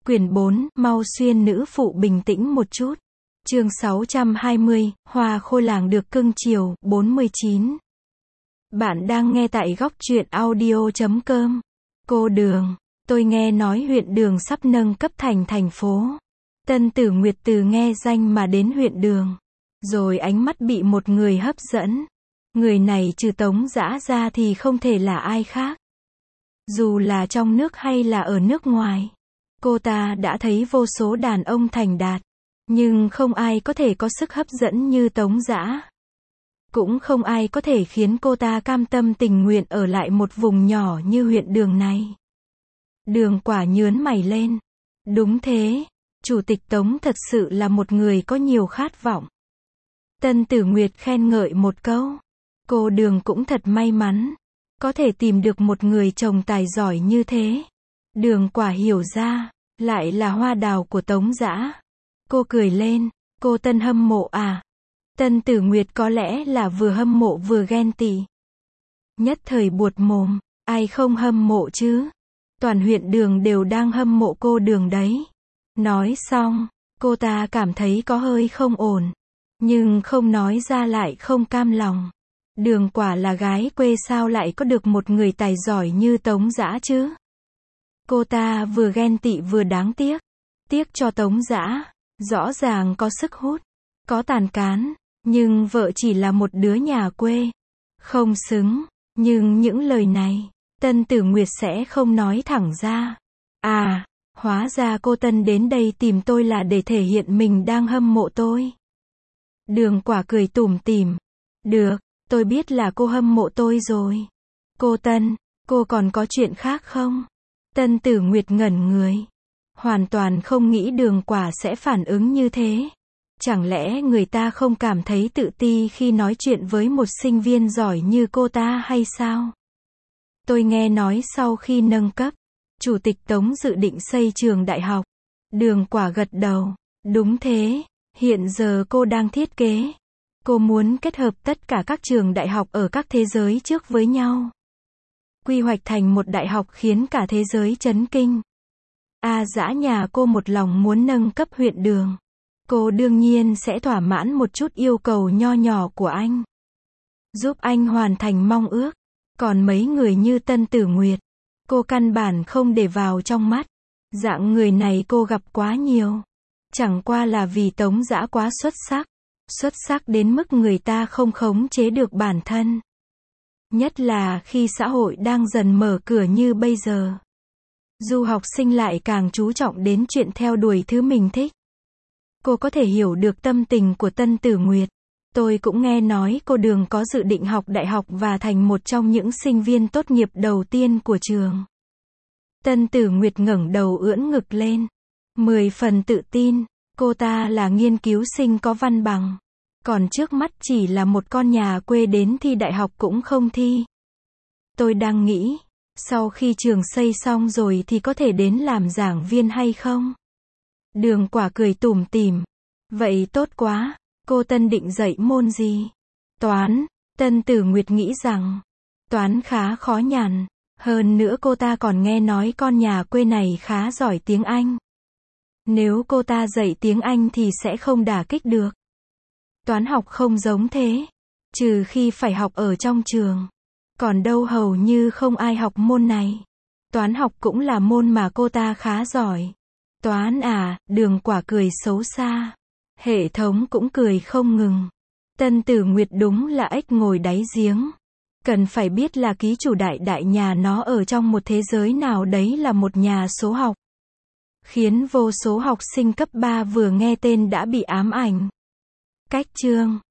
Quyển 4, mau xuyên nữ phụ bình tĩnh một chút. Chương 620, hoa khôi làng được cưng chiều, 49. Bạn đang nghe tại góc truyện audio.com. Cô Đường, tôi nghe nói huyện Đường sắp nâng cấp thành thành phố. Tân Tử Nguyệt từ nghe danh mà đến huyện Đường. Rồi ánh mắt bị một người hấp dẫn. Người này trừ Tống Dã ra thì không thể là ai khác. Dù là trong nước hay là ở nước ngoài. Cô ta đã thấy vô số đàn ông thành đạt. Nhưng không ai có thể có sức hấp dẫn như Tống Dã. Cũng không ai có thể khiến cô ta cam tâm tình nguyện ở lại một vùng nhỏ như huyện Đường này. Đường Quả nhướng mày lên. Đúng thế, Chủ tịch Tống thật sự là một người có nhiều khát vọng. Tân Tử Nguyệt khen ngợi một câu. Cô Đường cũng thật may mắn. Có thể tìm được một người chồng tài giỏi như thế. Đường Quả hiểu ra, lại là hoa đào của Tống Dã. Cô cười lên, cô Tân hâm mộ à? Tân Tử Nguyệt có lẽ là vừa hâm mộ vừa ghen tị. Nhất thời buột mồm, ai không hâm mộ chứ? Toàn huyện Đường đều đang hâm mộ cô Đường đấy. Nói xong, cô ta cảm thấy có hơi không ổn. Nhưng không nói ra lại không cam lòng. Đường Quả là gái quê sao lại có được một người tài giỏi như Tống Dã chứ? Cô ta vừa ghen tị vừa đáng tiếc. Tiếc cho Tống Dã, rõ ràng có sức hút, có tàn cán, nhưng vợ chỉ là một đứa nhà quê. Không xứng, nhưng những lời này, Tân Tử Nguyệt sẽ không nói thẳng ra. À, hóa ra cô Tân đến đây tìm tôi là để thể hiện mình đang hâm mộ tôi. Đường Quả cười tủm tỉm. Được, tôi biết là cô hâm mộ tôi rồi. Cô Tân, cô còn có chuyện khác không? Tân Tử Nguyệt ngẩn người. Hoàn toàn không nghĩ Đường Quả sẽ phản ứng như thế. Chẳng lẽ người ta không cảm thấy tự ti khi nói chuyện với một sinh viên giỏi như cô ta hay sao? Tôi nghe nói sau khi nâng cấp, Chủ tịch Tống dự định xây trường đại học. Đường Quả gật đầu. Đúng thế, hiện giờ cô đang thiết kế. Cô muốn kết hợp tất cả các trường đại học ở các thế giới trước với nhau. Quy hoạch thành một đại học khiến cả thế giới chấn kinh. Dã nhà cô một lòng muốn nâng cấp huyện Đường. Cô đương nhiên sẽ thỏa mãn một chút yêu cầu nho nhỏ của anh. Giúp anh hoàn thành mong ước. Còn mấy người như Tân Tử Nguyệt, cô căn bản không để vào trong mắt. Dạng người này cô gặp quá nhiều. Chẳng qua là vì Tống Dã quá xuất sắc. Xuất sắc đến mức người ta không khống chế được bản thân. Nhất là khi xã hội đang dần mở cửa như bây giờ. Du học sinh lại càng chú trọng đến chuyện theo đuổi thứ mình thích. Cô có thể hiểu được tâm tình của Tân Tử Nguyệt. Tôi cũng nghe nói cô Đường có dự định học đại học và thành một trong những sinh viên tốt nghiệp đầu tiên của trường. Tân Tử Nguyệt ngẩng đầu ưỡn ngực lên. 10 phần tự tin, cô ta là nghiên cứu sinh có văn bằng. Còn trước mắt chỉ là một con nhà quê đến thi đại học cũng không thi. Tôi đang nghĩ, sau khi trường xây xong rồi thì có thể đến làm giảng viên hay không? Đường Quả cười tủm tỉm. Vậy tốt quá, cô Tân định dạy môn gì? Toán. Tân Tử Nguyệt nghĩ rằng, toán khá khó nhằn. Hơn nữa cô ta còn nghe nói con nhà quê này khá giỏi tiếng Anh. Nếu cô ta dạy tiếng Anh thì sẽ không đả kích được. Toán học không giống thế. Trừ khi phải học ở trong trường. Còn đâu hầu như không ai học môn này. Toán học cũng là môn mà cô ta khá giỏi. Toán à? Đường Quả cười xấu xa. Hệ thống cũng cười không ngừng. Tân Tử Nguyệt đúng là ếch ngồi đáy giếng. Cần phải biết là ký chủ đại nhà nó ở trong một thế giới nào đấy là một nhà số học. Khiến vô số học sinh cấp 3 vừa nghe tên đã bị ám ảnh. Cách chương